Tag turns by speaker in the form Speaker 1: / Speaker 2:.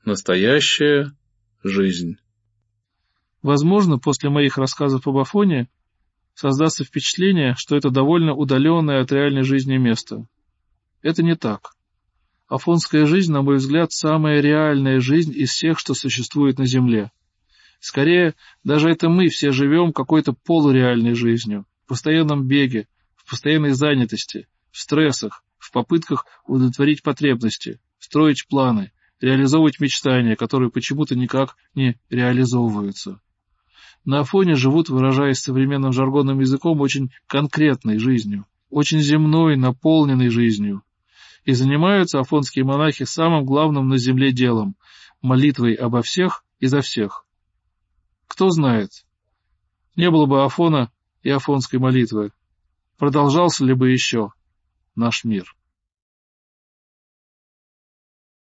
Speaker 1: настоящая жизнь.
Speaker 2: Возможно, после моих рассказов об Афоне создастся впечатление, что это довольно удаленное от реальной жизни место. Это не так. Афонская жизнь, на мой взгляд, самая реальная жизнь из всех, что существует на Земле. Скорее, даже это мы все живем какой-то полуреальной жизнью, в постоянном беге, в постоянной занятости, в стрессах, в попытках удовлетворить потребности, строить планы, реализовывать мечтания, которые почему-то никак не реализовываются. На Афоне живут, выражаясь современным жаргонным языком, очень конкретной жизнью, очень земной, наполненной жизнью. И занимаются афонские монахи самым главным на земле делом – молитвой обо всех и за всех. Кто знает, не было бы Афона и афонской молитвы, продолжался ли бы еще наш мир.